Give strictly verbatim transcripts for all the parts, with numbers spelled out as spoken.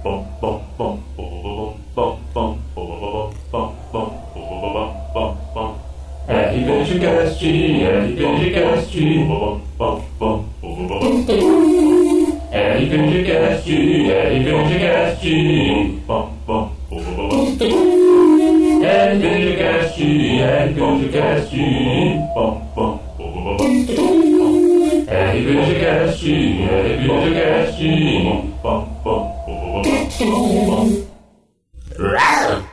RPGcast, RPGcast, RPGcast, RPGcast, RPGcast, RPGcast, RPGcast, RPGcast.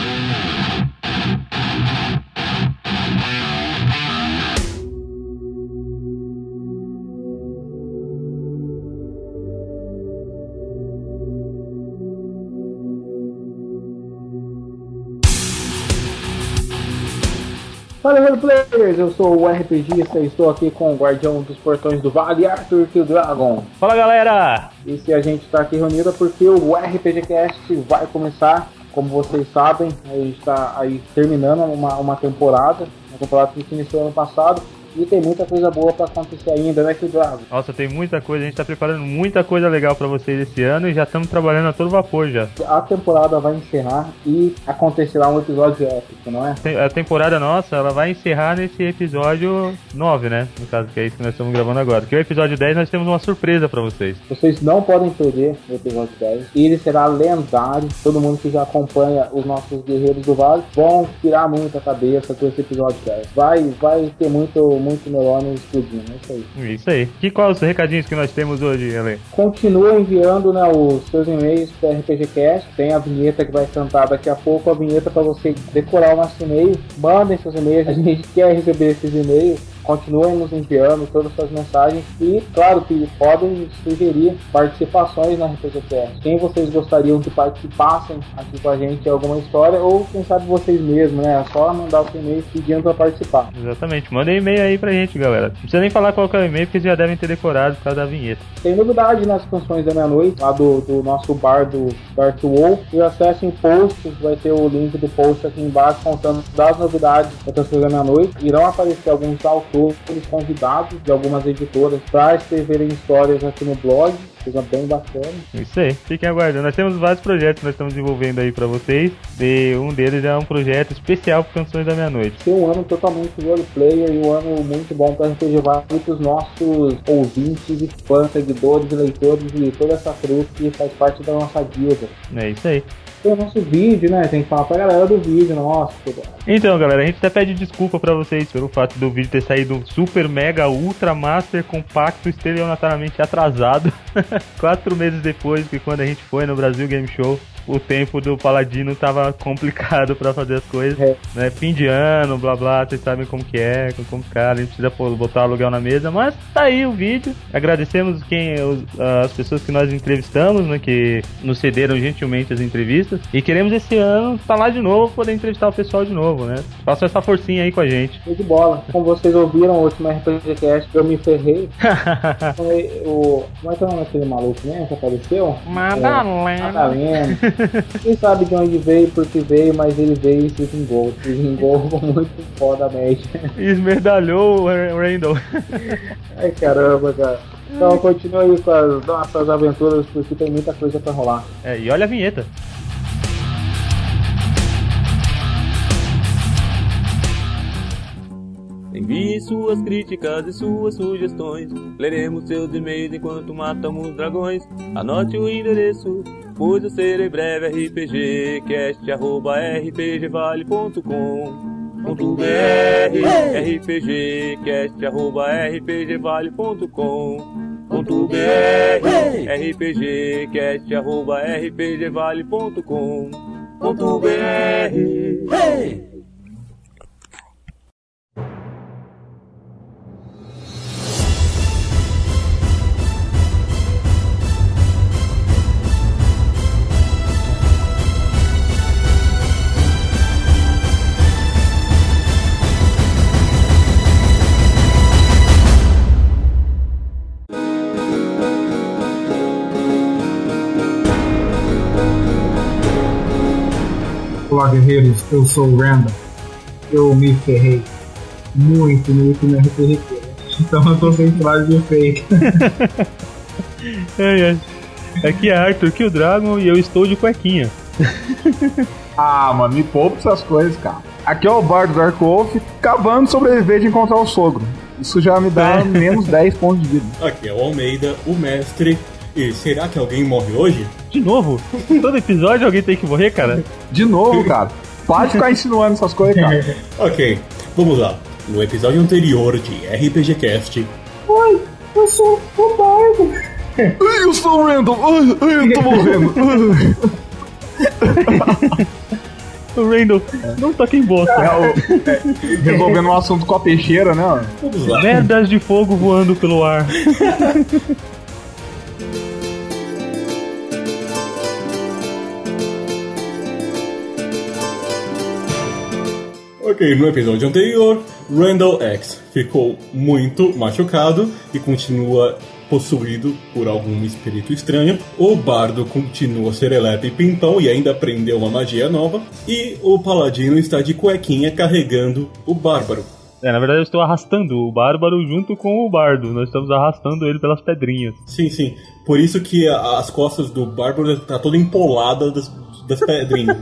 Fala, velho players, eu sou o RPGista e estou aqui com o guardião dos portões do Vale, Arthur Kill Dragon. Fala, galera! E se a gente está aqui reunido é porque o RPGcast vai começar, como vocês sabem, a gente está aí terminando uma, uma temporada, uma temporada que iniciou ano passado. E tem muita coisa boa pra acontecer ainda, né, Kill Dragon? Nossa, tem muita coisa, a gente tá preparando muita coisa legal pra vocês esse ano e já estamos trabalhando a todo vapor já. A temporada vai encerrar e acontecerá um episódio épico, não é? A temporada nossa, ela vai encerrar nesse episódio nove, né? No caso, que é isso que nós estamos gravando agora. Que é o episódio dez, nós temos uma surpresa pra vocês. Vocês não podem perder o episódio dez. E ele será lendário. Todo mundo que já acompanha os nossos guerreiros do Vale vão tirar muito a cabeça com esse episódio dez. Vai, vai ter muito... muito neurônio explodindo, é isso aí. Isso aí. E quais os recadinhos que nós temos hoje, Ale? Continua enviando, né, os seus e-mails para RPGcast. Tem a vinheta que vai cantar daqui a pouco, a vinheta para você decorar o nosso e-mail. Mandem seus e-mails, a gente quer receber esses e-mails. Continuem nos enviando todas as suas mensagens e, claro, que podem sugerir participações na RPGcast. Quem vocês gostariam que participassem aqui com a gente em alguma história, ou quem sabe vocês mesmos, né? É só mandar o seu e-mail pedindo para participar. Exatamente. Mandem e-mail aí pra gente, galera. Não precisa nem falar qual que é o e-mail, porque já devem ter decorado por causa da vinheta. Tem novidade nas canções da meia-noite, lá do, do nosso bar do Dark Wolf. E acessem posts, vai ter o link do post aqui embaixo contando das novidades das canções da meia-noite. Irão aparecer alguns autores convidados de algumas editoras para escreverem histórias aqui no blog, coisa bem bacana. Isso aí, fiquem aguardando. Nós temos vários projetos que nós estamos desenvolvendo aí para vocês, e um deles é um projeto especial para Canções da Meia-Noite. Tem um ano totalmente roleplayer e um ano muito bom para R P G Vale, muitos nossos ouvintes e fãs, seguidores e leitores e toda essa cruz que faz parte da nossa guilda. É isso aí. Tem o nosso vídeo, né? Tem que falar pra galera do vídeo, nossa. Então, galera, a gente até pede desculpa pra vocês pelo fato do vídeo ter saído super, mega, ultra, master, compacto, estelionatoriamente atrasado. Quatro meses depois que quando a gente foi no Brasil Game Show, o tempo do Paladino tava complicado pra fazer as coisas, é. né? Fim de ano, blá blá, vocês sabem como que é, como complicado, a gente precisa botar aluguel na mesa, mas tá aí o vídeo. Agradecemos quem, os, as pessoas que nós entrevistamos, né, que nos cederam gentilmente as entrevistas, e queremos esse ano estar lá de novo, poder entrevistar o pessoal de novo, né? Façam essa forcinha aí com a gente. Show de bola. Como vocês ouviram o último RPGcast, eu me ferrei. o, como é que é o nome daquele maluco mesmo que apareceu? Madalena. É, Madalena. Quem sabe de onde veio, porque veio, mas ele veio e se vingou. Se vingou muito foda, média. Esmerdalhou o Randall. Ai, caramba, cara. Então continua aí com as nossas aventuras, porque tem muita coisa pra rolar. É, e olha a vinheta. Envie suas críticas e suas sugestões. Leremos seus e-mails enquanto matamos dragões. Anote o endereço, pois eu serei breve. rpgcast arroba rpgvale ponto com ponto br, rpgcast arroba rpgvale ponto com ponto br, rpgcast arroba rpgvale ponto com ponto br. Olá, guerreiros, eu sou o Randall. Eu me ferrei muito, muito no R P G, então eu tô sem frase de efeito. é, é. Aqui é Arthur Kill Dragon e eu estou de cuequinha. Ah, mano, me poupa essas coisas, cara. Aqui é o Bardo Dark Wolf, cavando sobreviver de encontrar o sogro. Isso já me dá é. menos dez pontos de vida. Aqui é o Almeida, o mestre. E será que alguém morre hoje? De novo? Todo episódio alguém tem que morrer, cara? De novo, cara. Para de ficar insinuando essas coisas, cara. Ok, vamos lá. No episódio anterior de R P G Cast... Oi, eu sou o Bardo. Eu sou o Randall. Ai, eu tô morrendo. O Randall, não toca em bosta. É, o, é, resolvendo um assunto com a peixeira, né? Vamos lá. Merdas de fogo voando pelo ar. Ok, no episódio anterior, Randall X ficou muito machucado e continua possuído por algum espírito estranho. O Bardo continua serelepe e pimpão e ainda aprendeu uma magia nova. E o Paladino está de cuequinha carregando o Bárbaro. É, na verdade eu estou arrastando o Bárbaro junto com o Bardo. Nós estamos arrastando ele pelas pedrinhas. Sim, sim. Por isso que a, as costas do Bárbaro estão toda empolada das, das pedrinhas.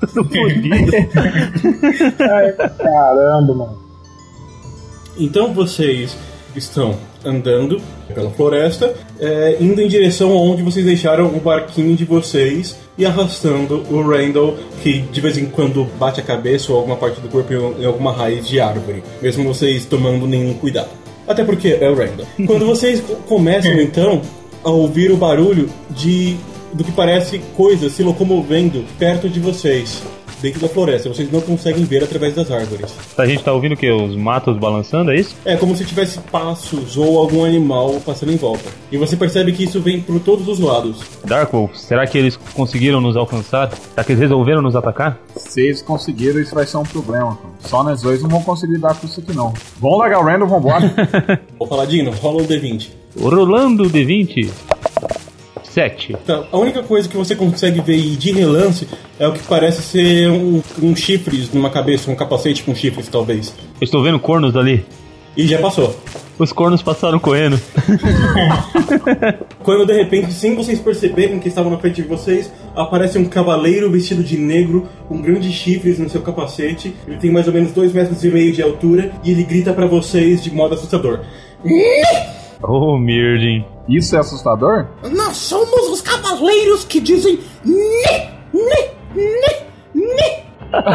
Ai, caramba, mano. Então vocês estão andando pela floresta, é, indo em direção aonde vocês deixaram o barquinho de vocês e arrastando o Randall, que de vez em quando bate a cabeça ou alguma parte do corpo em alguma raiz de árvore, mesmo vocês tomando nenhum cuidado. Até porque é o Randall. Quando vocês começam então a ouvir o barulho de do que parece coisas se locomovendo perto de vocês, dentro da floresta, vocês não conseguem ver através das árvores. A gente tá ouvindo o quê? Os matos balançando, é isso? É como se tivesse passos ou algum animal passando em volta. E você percebe que isso vem por todos os lados. Darkwolf, será que eles conseguiram nos alcançar? Será que eles resolveram nos atacar? Se eles conseguiram, isso vai ser um problema. Cara. Só nós dois não vão conseguir dar com isso aqui, não. Vamos largar o Randall, vambora. Ô Paladino, rola o D vinte. Rolando o D vinte. sete. Então, a única coisa que você consegue ver de relance é o que parece ser um, um chifres numa cabeça, um capacete com chifres, talvez. Eu estou vendo cornos ali. E já passou. Os cornos passaram correndo. Quando de repente, sem vocês perceberem que estavam na frente de vocês, aparece um cavaleiro vestido de negro, com grandes chifres no seu capacete. Ele tem mais ou menos dois metros e meio de altura e ele grita pra vocês de modo assustador. Oh, Mirdin. Isso é assustador? Nós somos os cavaleiros que dizem né, né, né, né.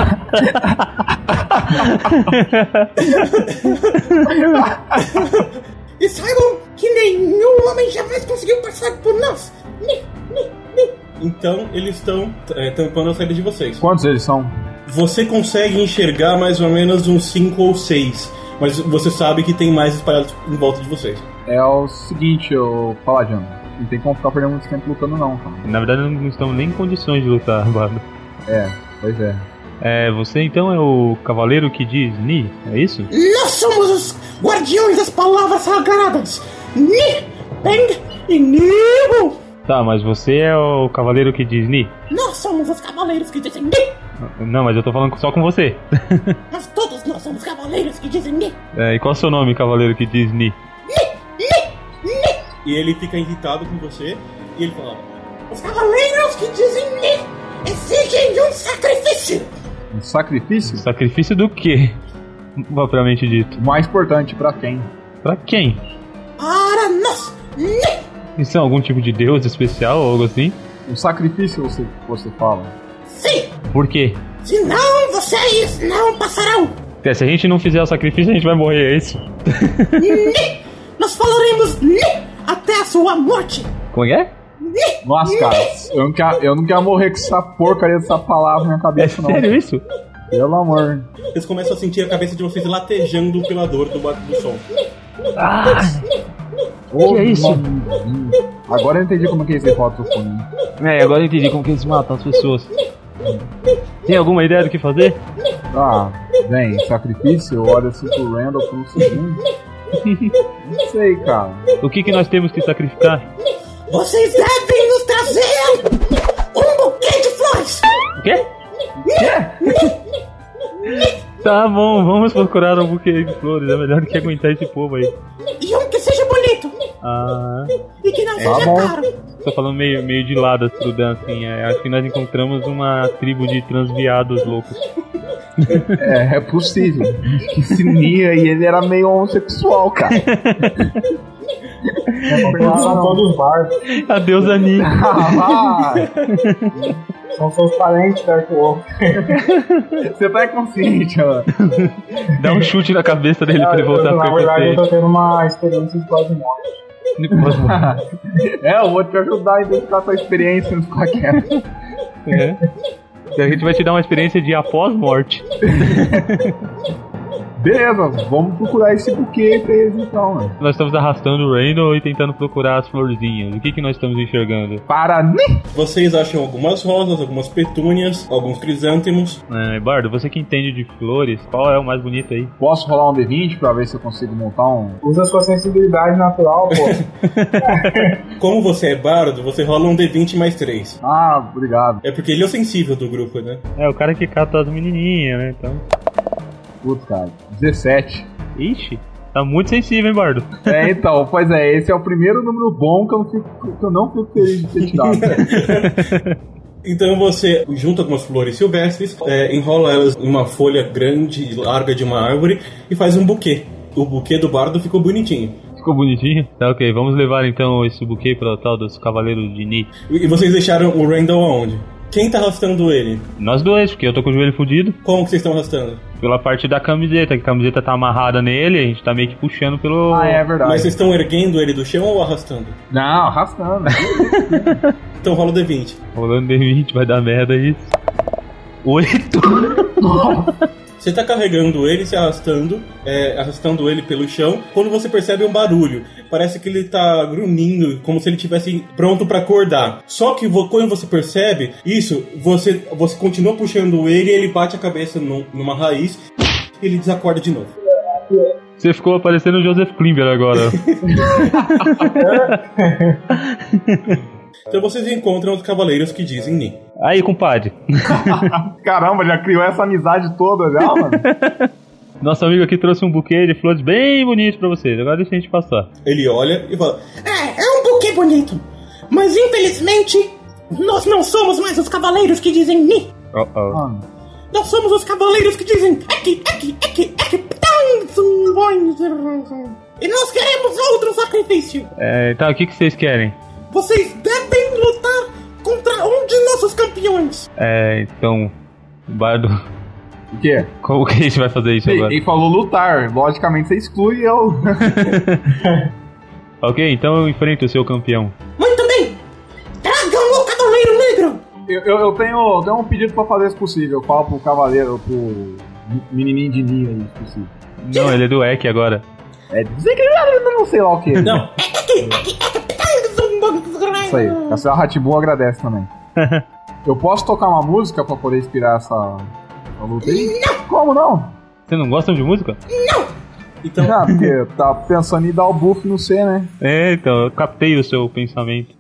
E saibam que nenhum homem jamais conseguiu passar por nós. Né, né, né. Então eles estão é, tampando a saída de vocês. Quantos eles são? Você consegue enxergar mais ou menos uns cinco ou seis, mas você sabe que tem mais espalhados em volta de vocês. É o seguinte, ô Paladino, não tem como ficar perdendo muito tempo lutando não, cara. Na verdade não estamos nem em condições de lutar, Bardo. É, pois é. É, você então é o cavaleiro que diz Ni, é isso? Nós somos os guardiões das palavras sagradas. Ni, Bang e Nibo. Tá, mas você é o cavaleiro que diz Ni? Nós somos os cavaleiros que dizem Ni. Não, mas eu tô falando só com você. Mas todos nós somos cavaleiros que dizem Ni. É, e qual é o seu nome, cavaleiro que diz Ni? E ele fica irritado com você e ele fala: os cavaleiros que dizem Ni exigem um sacrifício. Um sacrifício? Sacrifício do quê? Propriamente dito. O mais importante, pra quem? Pra quem? Para nós. Ni. Isso é algum tipo de deus especial ou algo assim? Um sacrifício você, você fala? Sim. Por quê? Senão vocês não passarão. É, se a gente não fizer o sacrifício, a gente vai morrer, é isso? Ni. Nós falaremos Ni até a sua morte. Como é? Ni. Nossa, cara, eu não, quero, eu não quero morrer com essa porcaria dessa palavra na minha cabeça, é não. Sério isso? Pelo amor. Vocês começam a sentir a cabeça de vocês latejando pela dor do barulho do som. Ah! Oh, que é isso? Mano. Agora eu entendi como que eles derrotam o fone. É, agora eu entendi como que eles matam as pessoas. Tem alguma ideia do que fazer? Ah, bem, sacrifício, eu olho assim pro Randall por um segundo. Não sei, cara. O que que nós temos que sacrificar? Vocês devem nos trazer um buquê de flores. O quê? Tá bom, vamos procurar um buquê de flores. É melhor do que aguentar esse povo aí. E um que seja bonito. Ah, e que não Tá seja bom. caro. tô falando meio, meio de lado, Astrudan, assim. É, acho que nós encontramos uma tribo de transviados loucos. É, é possível. Esse Nia aí, ele era meio homossexual, cara. São todos bardos. Adeus, Ani. Ah, São seus parentes, Dark Wolf. você tá inconsciente, mano. Dá um chute na cabeça dele pra ele voltar Na pro verdade, eu tô P P tendo uma experiência de quase morte. C. É, eu vou te ajudar a identificar a tua experiência no ficar quieto. É. E a gente vai te dar uma experiência de após-morte. Beleza, vamos procurar esse buquê pra eles então, mano. Nós estamos arrastando o Randall e tentando procurar as florzinhas. O que, que nós estamos enxergando? Para né? Vocês acham algumas rosas, algumas petúnias, alguns crisântemos. É, Bardo, você que entende de flores, qual é o mais bonito aí? Posso rolar um D vinte pra ver se eu consigo montar um... Usa sua sensibilidade natural, pô. Como você é bardo, você rola um D vinte mais três. Ah, obrigado. É porque ele é o sensível do grupo, né? É, o cara que cata as menininhas, né? Então... Putz, cara, dezessete. Ixi, tá muito sensível, hein, Bardo? É, então, pois é, esse é o primeiro número bom que eu, não fico, que eu não fico feliz de ter tirado. Então você junta algumas flores silvestres, é, enrola elas em uma folha grande e larga de uma árvore e faz um buquê. O buquê do bardo ficou bonitinho. Ficou bonitinho? Tá, ok. Vamos levar então esse buquê para o tal dos Cavaleiros de Ni. E vocês deixaram o Randall aonde? Quem tá arrastando ele? Nós dois, porque eu tô com o joelho fudido. Como que vocês estão arrastando? Pela parte da camiseta, que a camiseta tá amarrada nele, a gente tá meio que puxando pelo... Ah, é verdade. Mas vocês estão erguendo ele do chão ou arrastando? Não, arrastando. Então rola o D vinte. Rolando D vinte, vai dar merda isso. Oito. Você tá carregando ele, se arrastando, é, arrastando ele pelo chão, quando você percebe um barulho. Parece que ele tá grunhindo, como se ele estivesse pronto pra acordar. Só que vo- quando você percebe isso, você, você continua puxando ele e ele bate a cabeça num- numa raiz e ele desacorda de novo. Você ficou parecendo o Joseph Klimber agora. Então vocês encontram os cavaleiros que dizem Ni. Aí, compadre. Caramba, já criou essa amizade toda já, mano? Nosso amigo aqui trouxe um buquê de flores bem bonito pra vocês. Agora deixa a gente passar. Ele olha e fala: É, é um buquê bonito. Mas infelizmente, nós não somos mais os cavaleiros que dizem Ni. Oh, oh. Mano, Nós somos os cavaleiros que dizem Eki, Eki, Eki, Eki, ptam, zum, boing, zum, zum. E nós queremos outro sacrifício. É, tá, o que, que vocês querem? Vocês devem lutar contra um de nossos campeões. É, então... Bardo... o quê? Como que a gente vai fazer isso Ele, agora? ele falou lutar. Logicamente você exclui eu. Ok, então eu enfrento o seu campeão. Muito bem. Tragam o Cavaleiro Negro. Eu, eu, eu tenho, eu tenho um pedido pra fazer se possível. Eu falo pro cavaleiro, pro menininho de Nia aí, se possível. Não, ele é do E C agora. É dizer que ele não sei lá o que. Não, Eki, Eki, Eki, ptam, zum, boing, zum. Isso aí. A senhora Ratibu agradece também. Eu posso tocar uma música pra poder inspirar essa, essa luta aí? Não! Como não? Você não gosta de música? então Ah, porque tá pensando em dar o buff no C, né? É, então, eu captei o seu pensamento.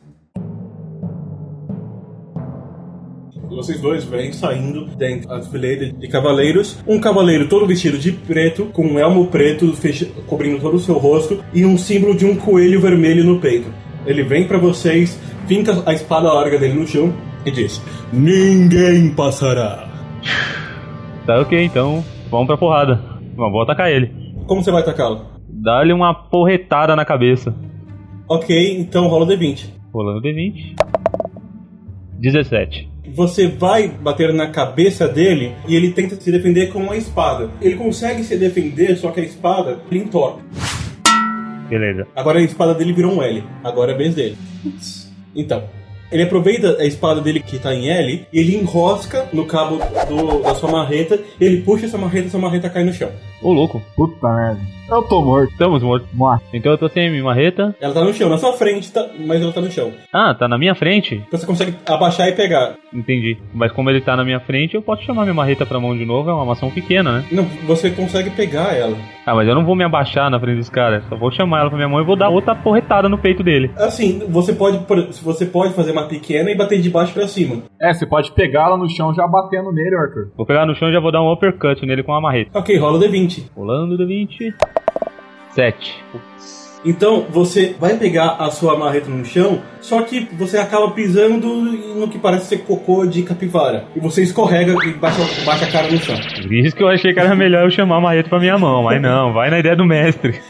vocês dois vêm saindo dentro das fileiras de cavaleiros. Um cavaleiro todo vestido de preto, com um elmo preto fecha, cobrindo todo o seu rosto e um símbolo de um coelho vermelho no peito. Ele vem pra vocês, finca a espada larga dele no chão e diz: ninguém passará. Tá, ok, então vamos pra porrada. Vamos, vou atacar ele. Como você vai atacá-lo? Dá-lhe uma porretada na cabeça. Ok, então rola o D vinte. Rolando D vinte. dezessete. Você vai bater na cabeça dele e ele tenta se defender com uma espada. Ele consegue se defender, só que a espada ele entorta. Beleza. Agora a espada dele virou um L. Agora é a vez dele. Então, ele aproveita a espada dele que tá em L e ele enrosca no cabo do, da sua marreta. Ele puxa essa marreta e essa marreta cai no chão. Ô, louco. Puta merda. Eu tô morto. Estamos mortos. Vamos lá. Então eu tô sem a minha marreta. Ela tá no chão, na sua frente, tá, mas ela tá no chão. Ah, tá na minha frente? Então você consegue abaixar e pegar. Entendi. Mas como ele tá na minha frente, eu posso chamar minha marreta pra mão de novo. É uma maçã pequena, né? Não, você consegue pegar ela. Ah, mas eu não vou me abaixar na frente desse cara. Só vou chamar ela pra minha mão e vou dar outra porretada no peito dele. Assim, você pode, você pode fazer uma pequena e bater de baixo pra cima. É, você pode pegar ela no chão já batendo nele, Arthur. Vou pegar no chão e já vou dar um uppercut nele com a marreta. Ok, rola o D vinte. Rolando D vinte. sete. Putz. Então você vai pegar a sua marreta no chão, só que você acaba pisando no que parece ser cocô de capivara. E você escorrega e baixa, baixa a cara no chão. Por isso que eu achei que era melhor eu chamar a marreta pra minha mão, mas não, vai na ideia do mestre.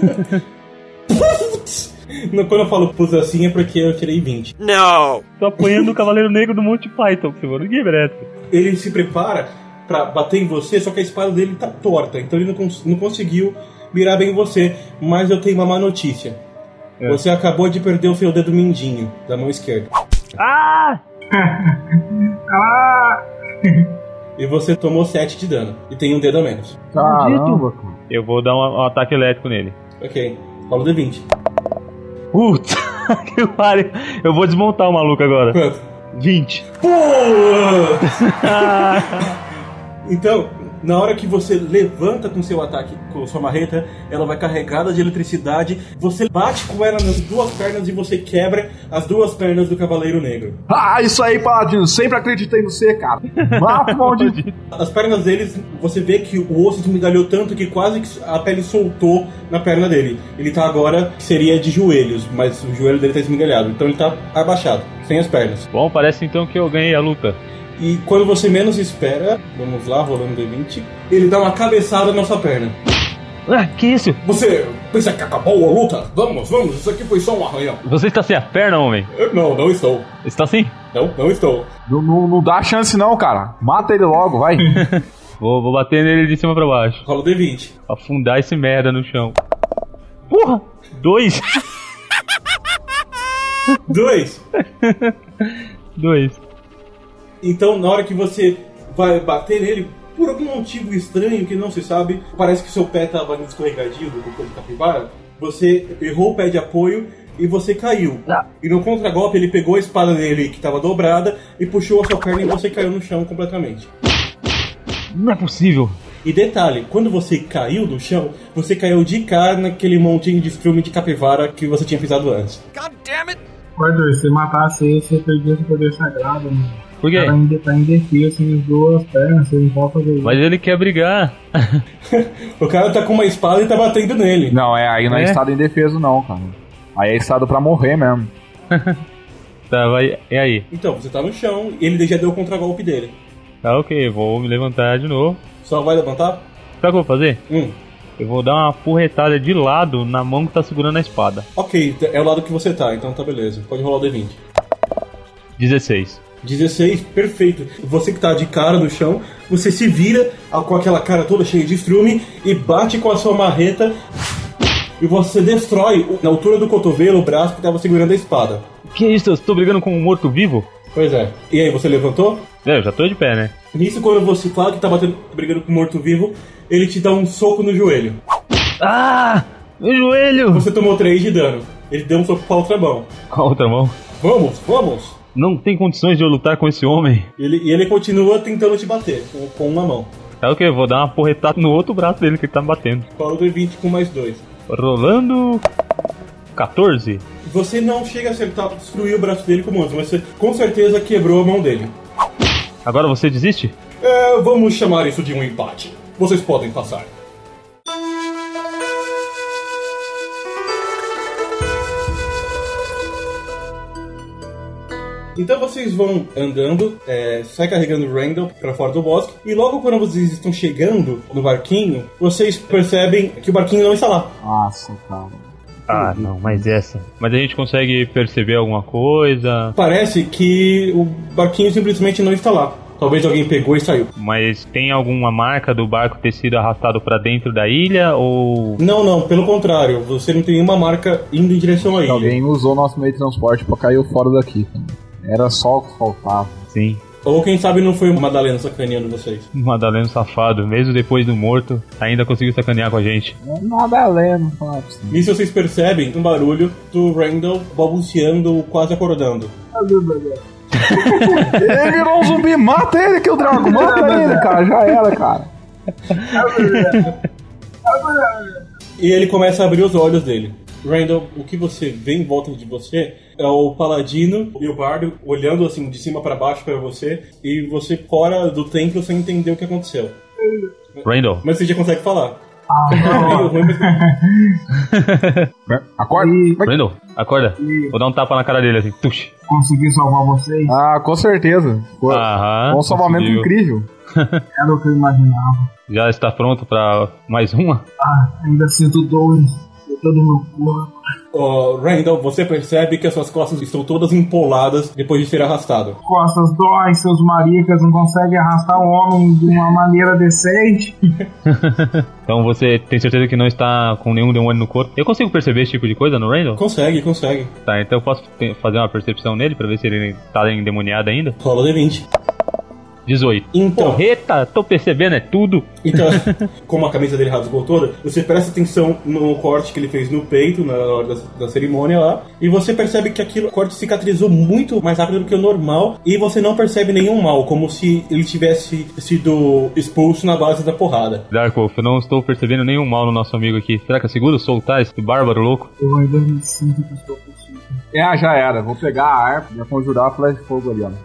Quando eu falo pus assim é porque eu tirei vinte. Não! Tô apanhando o Cavaleiro Negro do Monty Python, que você falou, ninguém merece. Ele se prepara pra bater em você, só que a espada dele tá torta, então ele não, cons- não conseguiu mirar bem em você. Mas eu tenho uma má notícia. É. Você acabou de perder o seu dedo mindinho da mão esquerda. Ah! Ah! E você tomou sete de dano. E tem um dedo a menos. Caramba, cara. Eu vou dar um, um ataque elétrico nele. Ok, rola o D vinte. Puta que pariu. Eu vou desmontar o maluco agora. Quanto? vinte. Então, na hora que você levanta com seu ataque, com sua marreta, ela vai carregada de eletricidade. Você bate com ela nas duas pernas e você quebra as duas pernas do Cavaleiro Negro. Ah, isso aí, Paladino. Sempre acreditei no você, cara. Mata o maldito. As pernas deles, você vê que o osso esmigalhou tanto que quase que a pele soltou na perna dele. Ele tá agora, seria de joelhos, mas o joelho dele tá esmigalhado. Então ele tá abaixado, sem as pernas. Bom, parece então que eu ganhei a luta. E quando você menos espera, vamos lá, rolando D vinte, ele dá uma cabeçada na sua perna. Ah, que isso? Você pensa que acabou a luta? Vamos, vamos, isso aqui foi só um arranhão. Você está sem a perna, homem? Eu, não, não estou. Está sim? Não, não estou. Não, não, não dá chance não, cara. Mata ele logo, vai. vou, vou bater nele de cima pra baixo. Rola o D vinte. Afundar esse merda no chão. Porra! Dois! Dois! Dois. Então, na hora que você vai bater nele, por algum motivo estranho que não se sabe, parece que seu pé estava no escorregadio do cocô de capivara, você errou o pé de apoio e você caiu. Ah. E no contragolpe ele pegou a espada dele que estava dobrada e puxou a sua perna e você caiu no chão completamente. Não é possível. E detalhe, quando você caiu do chão, você caiu de cara naquele montinho de estrume de capivara que você tinha pisado antes. God damn it! Arthur, se matasse ele, você perdia seu poder sagrado, mano. Por quê? Tá ainda tá indefeso, sem as duas pernas, você não pode fazer isso. Mas ele quer brigar. O cara tá com uma espada e tá batendo nele. Não, é, aí não é, é estado indefeso não, cara. Aí é estado pra morrer mesmo. Tá, vai, e aí? Então, você tá no chão e ele já deu o contragolpe dele. Tá, ok, vou me levantar de novo. Só vai levantar? Sabe o que eu vou fazer? Hum. Eu vou dar uma porretada de lado na mão que tá segurando a espada. Ok, é o lado que você tá, então tá beleza. Pode rolar o D vinte. dezesseis. dezesseis, perfeito. Você que tá de cara no chão, você se vira com aquela cara toda cheia de estrume e bate com a sua marreta e você destrói na altura do cotovelo o braço que tava segurando a espada. Que isso? Eu estou brigando com um morto-vivo? Pois é. E aí, você levantou? É, eu já tô de pé, né? Nisso, quando você fala que tá batendo, brigando com um morto-vivo, ele te dá um soco no joelho. Ah! Meu joelho! Você tomou três de dano. Ele deu um soco com a outra mão. Com a outra mão? Vamos, vamos! Não tem condições de eu lutar com esse homem. Ele, e ele continua tentando te bater, com, com uma mão. Tá ok, eu vou dar uma porretada no outro braço dele que ele tá me batendo. Rola o D vinte com mais dois. Rolando... quatorze. Você não chega a acertar, destruir o braço dele como antes, mas você com certeza quebrou a mão dele. Agora você desiste? É, vamos chamar isso de um empate. Vocês podem passar. Então vocês vão andando, é, sai carregando o Randall pra fora do bosque, e logo quando vocês estão chegando no barquinho, vocês percebem que o barquinho não está lá. Nossa, cara. Ah, não, mas essa. Mas a gente consegue perceber alguma coisa? Parece que o barquinho simplesmente não está lá. Talvez alguém pegou e saiu. Mas tem alguma marca do barco ter sido arrastado pra dentro da ilha, ou... Não, não, pelo contrário. Você não tem nenhuma marca indo em direção à ilha. Alguém usou nosso meio de transporte pra cair fora daqui. Era só o que faltava. Sim. Ou quem sabe não foi o Madalena sacaneando vocês. Madalena safado, mesmo depois do morto, ainda conseguiu sacanear com a gente. É Madalena, fala pra você. Nisso vocês percebem um barulho do Randall balbuciando, quase acordando. Ele virou um zumbi, mata ele que o Drago, mata ele, cara, já era, cara. E ele começa a abrir os olhos dele. Randall, o que você vê em volta de você é o Paladino e o Bardo olhando assim de cima pra baixo pra você, e você fora do templo sem entender o que aconteceu. Randall. Mas você já consegue falar. Ah, Meio ruim, mas... Acorda. E Randall, acorda. Vou dar um tapa na cara dele assim. Tuxi. consegui salvar vocês. Ah, com certeza. Foi Aham, um salvamento conseguiu. incrível. Era o que eu imaginava. Já está pronto pra mais uma? Ah, ainda sinto dores em todo o meu corpo. Oh, Randall, você percebe que as suas costas estão todas empoladas depois de ser arrastado. Costas dói, seus maricas não conseguem arrastar um homem de uma maneira decente. Então você tem certeza que não está com nenhum demônio no corpo? Eu consigo perceber esse tipo de coisa no Randall? Consegue, consegue. Tá, então eu posso te- fazer uma percepção nele pra ver se ele tá endemoniado ainda? Rola o D vinte. dezoito. Então, Porreta, tô percebendo, é tudo. então, como a camisa dele rasgou toda, você presta atenção no corte que ele fez no peito na hora da, da cerimônia lá, e você percebe que aquilo, o corte cicatrizou muito mais rápido do que o normal, e você não percebe nenhum mal, como se ele tivesse sido expulso na base da porrada. Darkwolf, eu não estou percebendo nenhum mal no nosso amigo aqui. Será que é seguro soltar esse bárbaro louco? Eu ainda me sinto que estou possível. É, já era. Vou pegar a harpa e conjurar a flecha de fogo ali, ó.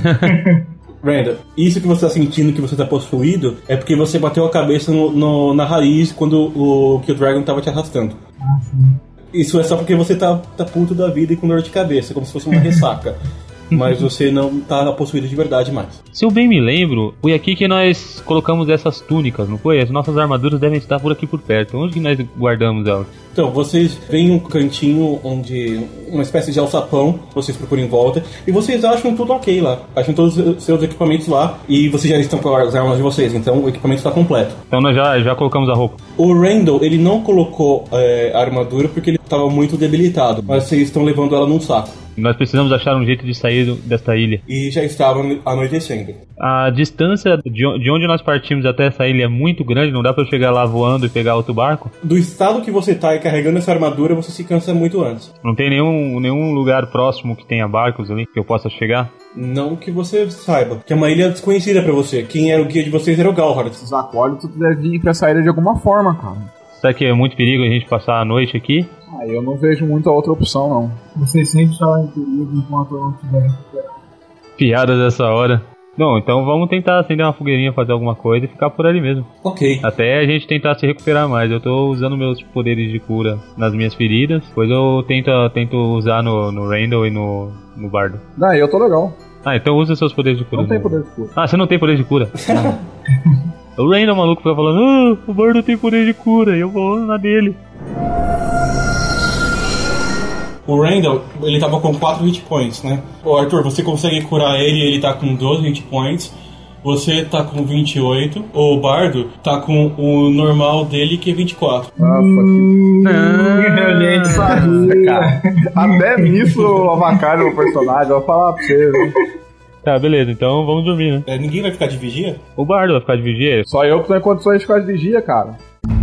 Randall, isso que você está sentindo que você está possuído é porque você bateu a cabeça no, no- na raiz quando o que o Dragon estava te arrastando. Ah, sim. Isso é só porque você tá, tá puto da vida e com dor de cabeça, como se fosse uma ressaca. Mas você não tá possuído de verdade mais. Se eu bem me lembro, foi aqui que nós colocamos essas túnicas, não foi? As nossas armaduras devem estar por aqui por perto. Onde que nós guardamos elas? Então, vocês veem um cantinho onde... uma espécie de alçapão, vocês procuram em volta, e vocês acham tudo ok lá. Acham todos os seus equipamentos lá, e vocês já estão com as armas de vocês, então o equipamento está completo. Então nós já, já colocamos a roupa. O Randall, ele não colocou é, a armadura porque ele estava muito debilitado, mas vocês estão levando ela num saco. Nós precisamos achar um jeito de sair do- desta ilha. E já estava anoitecendo. A distância de o- de onde nós partimos até essa ilha é muito grande, não dá pra eu chegar lá voando e pegar outro barco? Do estado que você tá e carregando essa armadura, você se cansa muito antes. Não tem nenhum, nenhum lugar próximo que tenha barcos ali que eu possa chegar? Não que você saiba, que é uma ilha desconhecida pra você. Quem era o guia de vocês era o Galhard. Os acólitos devem vir pra essa ilha de alguma forma, cara. Será que é muito perigo a gente passar a noite aqui? Ah, eu não vejo muita outra opção, não. Vocês sempre estarão em perigo enquanto eu não estiver recuperado. Piadas dessa hora. Bom, então vamos tentar acender uma fogueirinha, fazer alguma coisa e ficar por ali mesmo. Ok. Até a gente tentar se recuperar mais. Eu tô usando meus poderes de cura nas minhas feridas. Depois eu tento, tento usar no, no Randall e no, no Bardo. Ah, eu tô legal. Ah, então usa seus poderes de cura. Não tem no- poder de cura. Ah, você não tem poder de cura? O Randall, maluco, fica falando: ah, o Bardo tem poder de cura, e eu vou na dele. O Randall, ele tava com quatro hit points, né? Ô Arthur, você consegue curar ele, ele tá com doze hit points. Você tá com vinte e oito. O Bardo tá com o normal dele, que é vinte e quatro. Nossa, que... Eu nem sabia. Cara, até nisso avacalha o personagem. Eu vou falar pra você, viu? Tá, beleza, então vamos dormir, né? É, ninguém vai ficar de vigia? O Bardo vai ficar de vigia? Só eu que tô em condições de ficar de vigia, cara.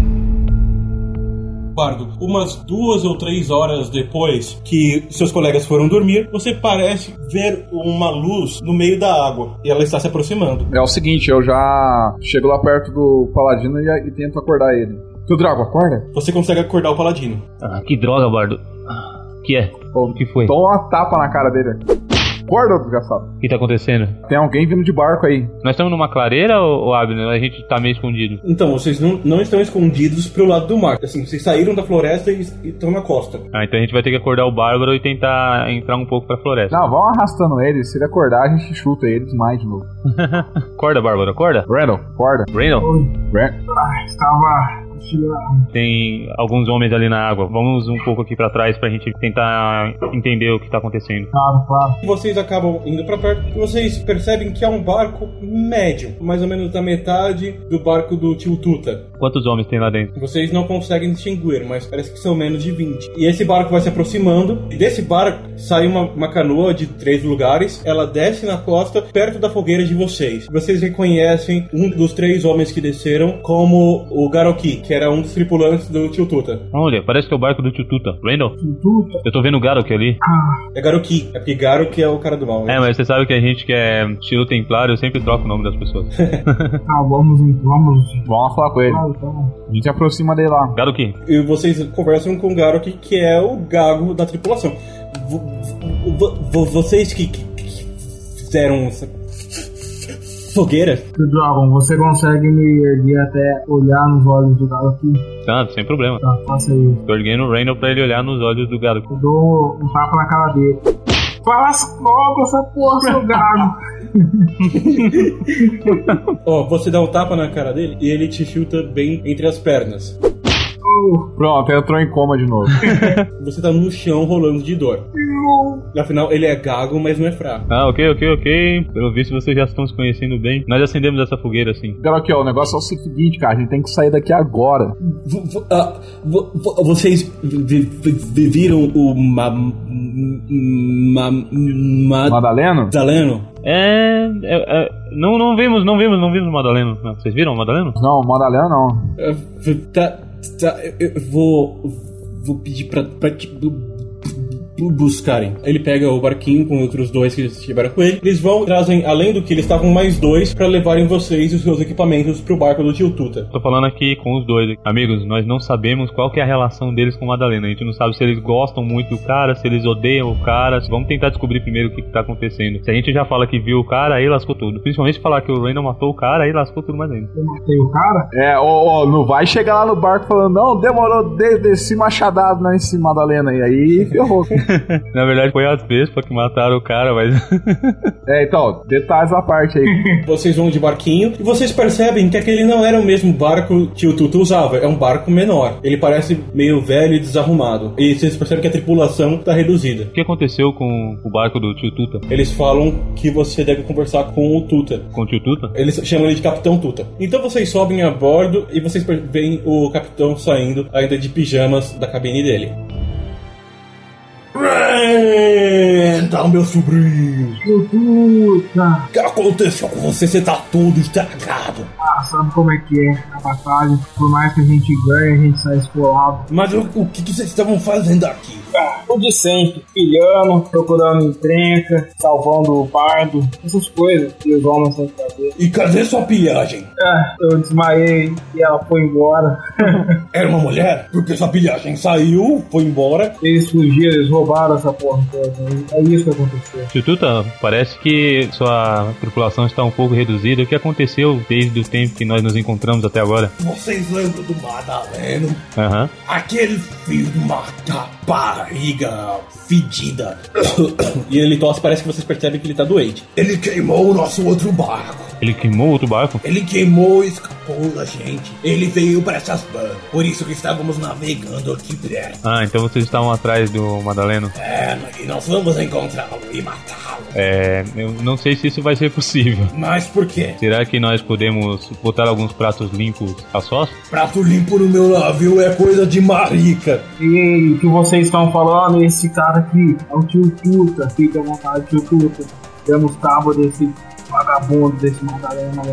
Bardo, umas duas ou três horas depois que seus colegas foram dormir, você parece ver uma luz no meio da água. E ela está se aproximando. É o seguinte, eu já chego lá perto do Paladino e, e tento acordar ele. Tio Drago, acorda? Você consegue acordar o Paladino. Ah, que droga, Bardo. Ah, que é? O que foi? Toma uma tapa na cara dele. Acorda, desgraçado. O que tá acontecendo? Tem alguém vindo de barco aí. Nós estamos numa clareira, ou, ou Abner? A gente tá meio escondido. Então, vocês não, não estão escondidos pro lado do mar. Assim, vocês saíram da floresta e e estão na costa. Ah, então a gente vai ter que acordar o Bárbaro e tentar entrar um pouco pra floresta. Não, vamos arrastando ele. Se ele acordar, a gente chuta ele mais de novo. Acorda, Bárbaro, acorda. Randall, acorda. Randall, Oi. Ran- Ah, estava cochilando. tem alguns homens ali na água. Vamos um pouco aqui pra trás pra gente tentar entender o que tá acontecendo. Claro, claro. Vocês acabam indo pra perto e vocês percebem que é um barco médio, mais ou menos da metade do barco do tio Tuta. Quantos homens tem lá dentro? Vocês não conseguem distinguir, mas parece que são menos de vinte. E esse barco vai se aproximando, e desse barco sai uma, uma canoa de três lugares, ela desce na costa, perto da fogueira de vocês. Vocês reconhecem um dos três homens que desceram como o Garoki, que era um dos tripulantes do tio Tuta. Olha, parece que é o barco do tio Tuta. Randall? Tudo. Eu tô vendo o Garok ali. É Garoki, é porque Garoki é o cara do mal, né? É, mas você sabe que a gente que é estilo templário, eu sempre troco o nome das pessoas. Tá, vamos, vamos. Vamos lá falar com ele. Claro, então. A gente aproxima dele lá. Garok, E vocês conversam com o Garoki, que é o gago da tripulação. Vo- vo- vo- vocês que, que- que fizeram essa fogueira. Dragon, você consegue me erguer até olhar nos olhos do galo aqui? Tá, sem problema. Tá, faça isso. Tô erguendo o Randall pra ele olhar nos olhos do galo. Eu dou um tapa na cara dele. Fala logo essa porra, seu galo. Ó, você dá um tapa na cara dele e ele te chuta bem entre as pernas. Pronto, entrou em coma de novo. Você tá no chão rolando de dor. Afinal, ele é gago, mas não é fraco. Ah, ok, ok, ok. Pelo visto vocês já estão se conhecendo bem. Nós acendemos essa fogueira assim. Agora aqui, ó, o negócio é o seguinte, cara, a gente tem que sair daqui agora. V- v- ah, v- v- vocês vi- vi- vi- viram o ma, ma, ma, Madaleno? Madaleno? É, é, é. Não, não vimos, não vimos, não vimos o Madaleno. Não, vocês viram o Madaleno? Não, Madaleno não. É, v- Tá, tá, eu eu vou, vou pedir pra, pra te bu- bu- buscarem. Ele pega o barquinho com outros dois que estiveram com ele. Eles vão, trazem, além do que eles estavam mais dois, pra levarem vocês e os seus equipamentos pro barco do tio Tuta. Tô falando aqui com os dois. Amigos, nós não sabemos qual que é a relação deles com o Madalena. A gente não sabe se eles gostam muito do cara, se eles odeiam o cara. Vamos tentar descobrir primeiro o que, que tá acontecendo. Se a gente já fala que viu o cara, aí lascou tudo. Principalmente se falar que o Randall matou o cara, aí lascou tudo mais ainda. Eu matei o cara? É, ó, ó, não vai chegar lá no barco falando, não, demorou, de, desci machadado nesse Madalena aí, aí ferrou. Na verdade foi as Vespas que mataram o cara, mas... É, então, detalhes à parte aí. Vocês vão de barquinho e vocês percebem que aquele não era o mesmo barco que o Tuta usava. É um barco menor. Ele parece meio velho e desarrumado. E vocês percebem que a tripulação tá reduzida. O que aconteceu com o barco do tio Tuta? Eles falam que você deve conversar com o Tuta. Com o tio Tuta? Eles chamam ele de Capitão Tuta. Então vocês sobem a bordo e vocês veem o capitão saindo ainda de pijamas da cabine dele. Então, meu sobrinho, Puta. o que aconteceu com você? Você tá todo estragado. Ah, sabe como é que é a batalha? Por mais que a gente ganhe, a gente sai esfolado. Mas o, o que, que vocês estavam fazendo aqui? Ah, o de sempre, pilhando, procurando encrenca, salvando o bardo, essas coisas que os homens têm que fazer. E cadê sua pilhagem? Ah, eu desmaiei e ela foi embora. Era uma mulher? Porque sua pilhagem saiu, foi embora. Eles fugiram, eles roubaram essa porra toda. É isso que aconteceu. Tio Tuta, parece que sua tripulação está um pouco reduzida. O que aconteceu desde o tempo que nós nos encontramos até agora? Vocês lembram do Madaleno? Aham. Aquele filho de uma barriga fedida. E ele tosse, parece que vocês percebem que ele tá doente. Ele queimou o nosso outro barco. Ele queimou outro barco? Ele queimou e escapou da gente. Ele veio para essas bandas. Por isso que estávamos navegando aqui perto. Ah, então vocês estavam atrás do Madaleno? É, e nós vamos encontrá-lo e matá-lo. É, eu não sei se isso vai ser possível. Mas por quê? Será que nós podemos botar alguns pratos limpos a sós? Prato limpo no meu navio é coisa de marica. E o que vocês estão falando, esse cara aqui é o tio Tuta. Fica à vontade, tio Tuta. Damos cabo desse vagabundo, desse Madalena.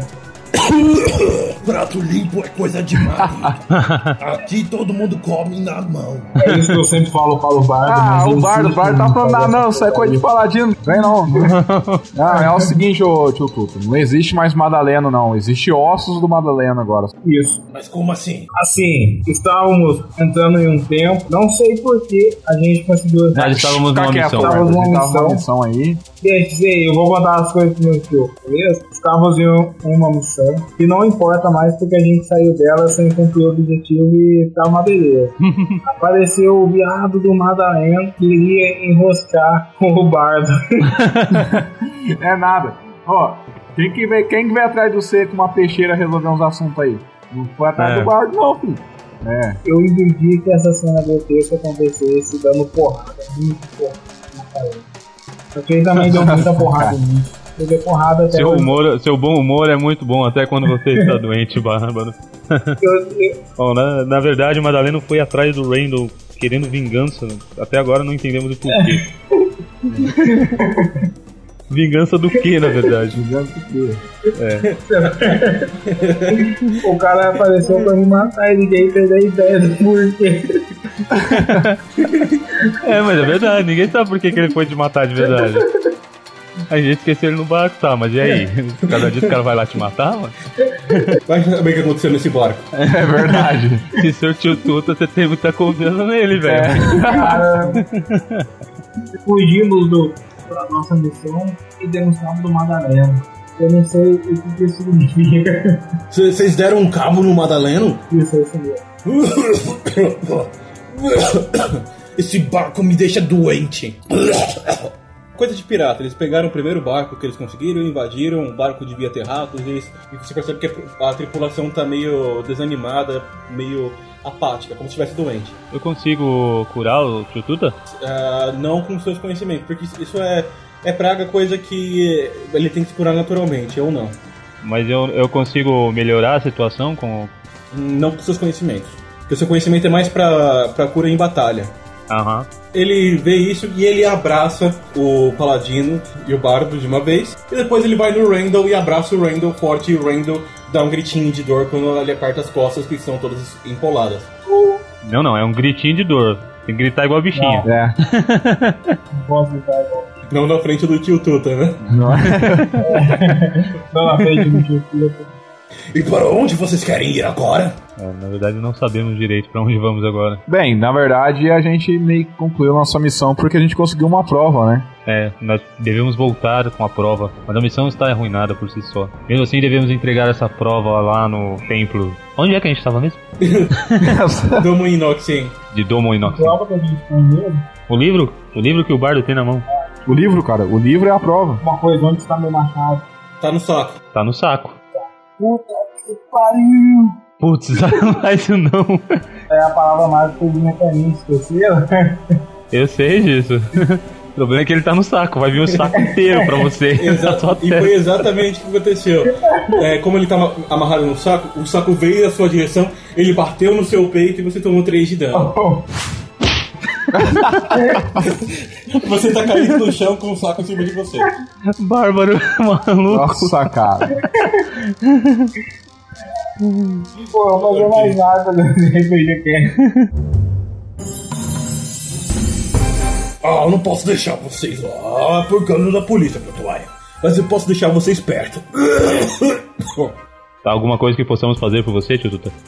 Prato limpo é coisa de marica. Aqui todo mundo come na mão. É isso que eu sempre falo para o bardo. Ah, mas o eu bardo, o insisto bardo tá em falando, fazer ah, não, essa isso é coisa de porcaria. paladino. Vem não. Ah, é o seguinte, ô tio Tuto, não existe mais Madaleno, não. Existe ossos do Madaleno agora. Isso. Mas como assim? Assim, estávamos entrando em um tempo, não sei por que a gente conseguiu. Nós estávamos numa Fica quieto, missão. Bardo, a gente Numa tava numa missão. missão aí. Deixa eu vou contar as coisas pro meu tio, beleza? Estávamos em uma missão que não importa mais porque a gente saiu dela sem cumprir o objetivo e tá uma beleza. Apareceu o viado do Madalena que iria enroscar com o bardo. É nada. Ó, quem que veio, quem que veio atrás de você com uma peixeira resolver uns assuntos aí? Não foi atrás É. do bardo, não, filho. É. Eu entendi que essa cena grotesca acontecesse dando porrada, muito porrada na parede. Só que ele também deu muita porrada em mim. Eu dei porrada até Seu, hoje. humor, seu bom humor é muito bom, até quando você está doente, bárbaro. Eu- eu- Bom, na, na verdade, o Madaleno foi atrás do Randall querendo vingança. Até agora não entendemos o porquê. Vingança do que, na verdade? O cara apareceu pra me matar e ninguém fez a ideia do porquê. É, mas é verdade, ninguém sabe por que, que ele foi te matar de verdade. A gente esqueceu ele no barco, tá, mas e aí? Cada dia o cara vai lá te matar, mano? Vai saber o que aconteceu nesse barco. É verdade. Se seu tio Tuta, você tem muita confiança nele, velho. Cara, fugimos do, da nossa missão e demos cabo do Madalena. Eu não sei o que que isso significa. Vocês deram um cabo no Madaleno? Isso, é isso mesmo. Esse barco me deixa doente. Coisa de pirata, eles pegaram o primeiro barco que eles conseguiram, invadiram, o barco devia ter ratos, e, eles, e você percebe que a tripulação tá meio desanimada, meio apática, como se estivesse doente. Eu consigo curar o Tio Tuta? Uh, não com seus conhecimentos, porque isso é, é praga, coisa que ele tem que se curar naturalmente, ou não. Mas eu, eu consigo melhorar a situação com... Não com seus conhecimentos, porque o seu conhecimento é mais pra, pra cura em batalha. Aham. Ele vê isso e ele abraça o Paladino e o Bardo de uma vez. E depois ele vai no Randall e abraça o Randall forte. E o Randall dá um gritinho de dor quando ele aperta as costas, que estão todas empoladas. Não, não, é um gritinho de dor. Tem que gritar igual bichinho. Não, é. Não posso gritar igual. Não na frente do tio Tuta, né? Não, é. Não na frente do tio Tuta. E para onde vocês querem ir agora? É, na verdade não sabemos direito pra onde vamos agora. Bem, na verdade a gente meio que concluiu nossa missão porque a gente conseguiu uma prova, né? É, nós devemos voltar com a prova, mas a missão está arruinada por si só. Mesmo assim, devemos entregar essa prova lá no templo. Onde é que a gente estava mesmo? Domo Inoxen. De Domo Inoxen. Prova que a gente tem mesmo. O livro? O livro que o Bardo tem na mão. O livro, cara, o livro é a prova. Uma coisa, onde está meu machado? Tá no saco. Tá no saco. Puta que pariu! Putz, não faz isso não. É a palavra mais que eu vinha pra mim, esqueceu? Eu sei disso. O problema é que ele tá no saco, vai vir o saco inteiro pra você. Exato. E foi exatamente o que aconteceu. É, como ele tava amarrado no saco, o saco veio na sua direção, ele bateu no seu peito e você tomou três de dano. Oh. Você tá caindo no chão com o saco em cima de você. Bárbaro, maluco. Nossa, cara. Pô, eu não vou fazer mais nada no R P G Cast. Ah, eu não posso deixar vocês lá por causa da polícia, Protoaia. Mas eu posso deixar vocês perto. Tá alguma coisa que possamos fazer por você, tio Tuta?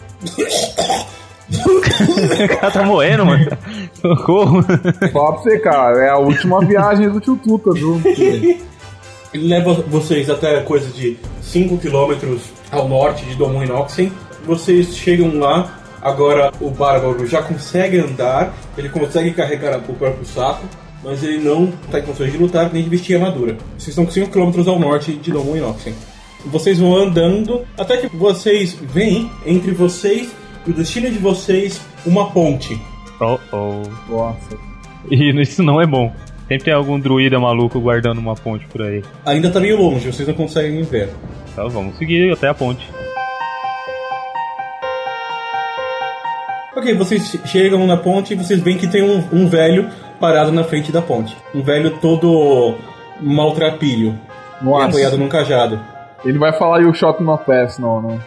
O cara tá morrendo, mano. Socorro. Fala pra você, cara, é a última viagem do tio Tuta, viu? Ele leva vocês até coisa de cinco quilômetros ao norte de Domo Inoxen. Vocês chegam lá. Agora o Bárbaro já consegue andar. Ele consegue carregar o próprio saco, mas ele não está em condições de lutar nem de vestir armadura. Vocês estão com cinco quilômetros ao norte de Domo Inoxen. Vocês vão andando até que vocês veem entre vocês e o destino de vocês uma ponte. Oh, oh. Nossa. E isso não é bom. Sempre tem algum druida maluco guardando uma ponte por aí. Ainda tá meio longe, vocês não conseguem ver. Então vamos seguir até a ponte. Ok, vocês chegam na ponte e vocês veem que tem um, um velho parado na frente da ponte. Um velho todo maltrapilho. Nossa. E apoiado num cajado. Ele vai falar You Shot No Pass, não, né?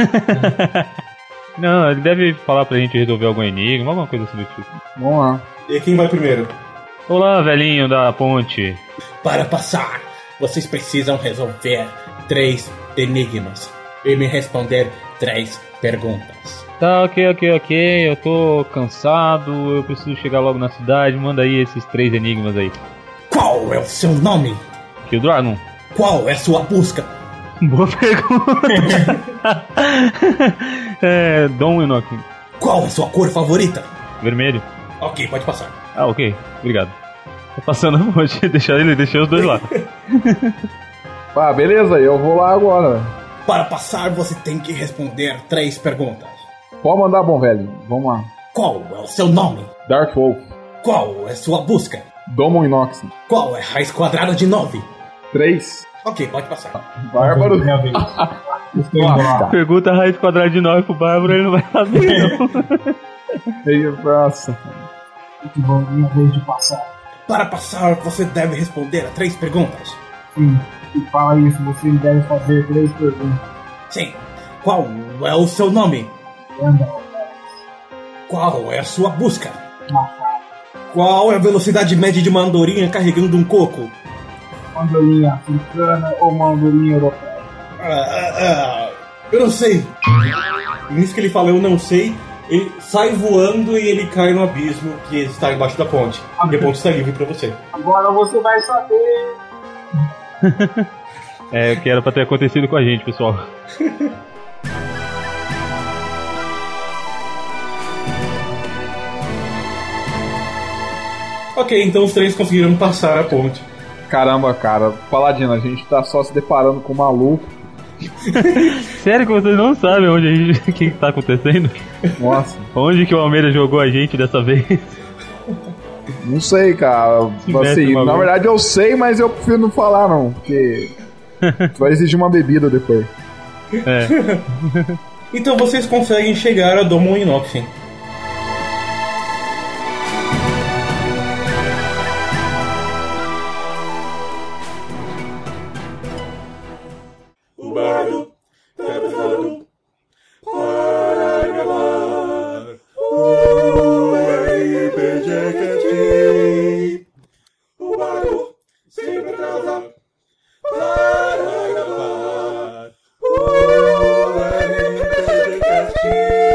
Não, ele deve falar pra gente resolver algum enigma, alguma coisa assim do tipo. Vamos lá. E quem vai primeiro? Olá, velhinho da ponte. Para passar, vocês precisam resolver três enigmas e me responder três perguntas. Tá, ok, ok, ok. Eu tô cansado, eu preciso chegar logo na cidade. Manda aí esses três enigmas aí. Qual é o seu nome? Kill Dragon. Qual é sua busca? Boa pergunta. É, Dom Inoki. Qual é sua cor favorita? Vermelho. Ok, pode passar. Ah, ok. Obrigado. Tô passando a ponte. Deixar ele, deixei os dois lá. Ah, beleza, eu vou lá agora. Para passar, você tem que responder três perguntas. Pode mandar, bom velho. Vamos lá. Qual é o seu nome? Dark Wolf. Qual é sua busca? Domo Inox. Qual é raiz quadrada de nove? Três. Ok, pode passar. Bárbaro. Minha vez. Nossa. Pergunta a raiz quadrada de nove pro Bárbaro, ele não vai saber, não. Nossa. Que bom, minha vez de passar. Para passar, você deve responder a três perguntas. Sim, e fala isso, você deve fazer três perguntas. Sim. Qual é o seu nome? Randall. Qual é a sua busca? Machado. Qual é a velocidade média de uma andorinha carregando um coco? Mandolinha africana ou mandolinha europeia? Ah, ah, ah, eu não sei. Nisso que ele fala, eu não sei, ele sai voando e ele cai no abismo que está embaixo da ponte. E a ponte está livre pra você. Agora você vai saber. É, que era pra ter acontecido com a gente, pessoal. Ok, então os três conseguiram passar a ponte. Caramba, cara, Paladino, a gente tá só se deparando com um maluco. Sério que vocês não sabem onde a gente, o que tá acontecendo? Nossa. Onde que o Almeida jogou a gente dessa vez? Não sei, cara. Assim, na verdade eu sei, mas eu prefiro não falar não, porque vai exigir uma bebida depois. É. Então vocês conseguem chegar a Domo Inoxen. O bardo tá preparado para gravar o R P G Cast. O bardo sempre atrasa para gravar o R P G Cast.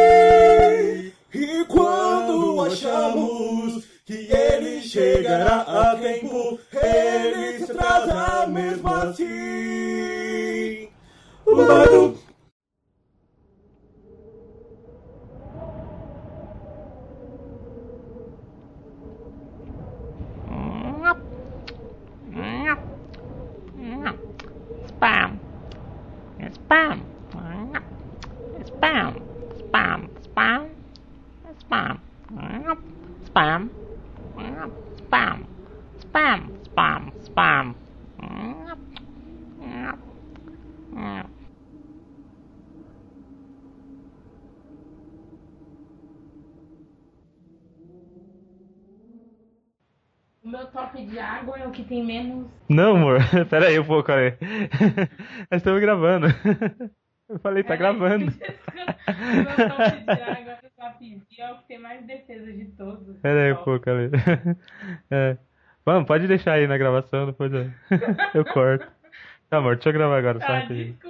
E quando achamos que ele chegará a tempo, ele se atrasa mesmo assim. O bardo. Spam. Spam. Spam. Spam. Spam. Spam. Spam. Spam. Spam. Spam. Spam. O meu top de água é o que tem menos. Não, amor, pera aí um pouco, aí. Nós estamos gravando. Eu falei, tá gravando. O meu top de água é o top de é o que tem mais defesa de todos. Pera aí um pouco, ali. É. Vamos, pode deixar aí na gravação, depois eu, eu corto. Tá, amor, deixa eu gravar agora, só Tá, rapidinho. desculpa.